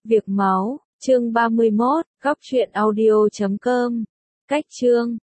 Việc máu, chương 31, góc truyện audio.com. Cách chương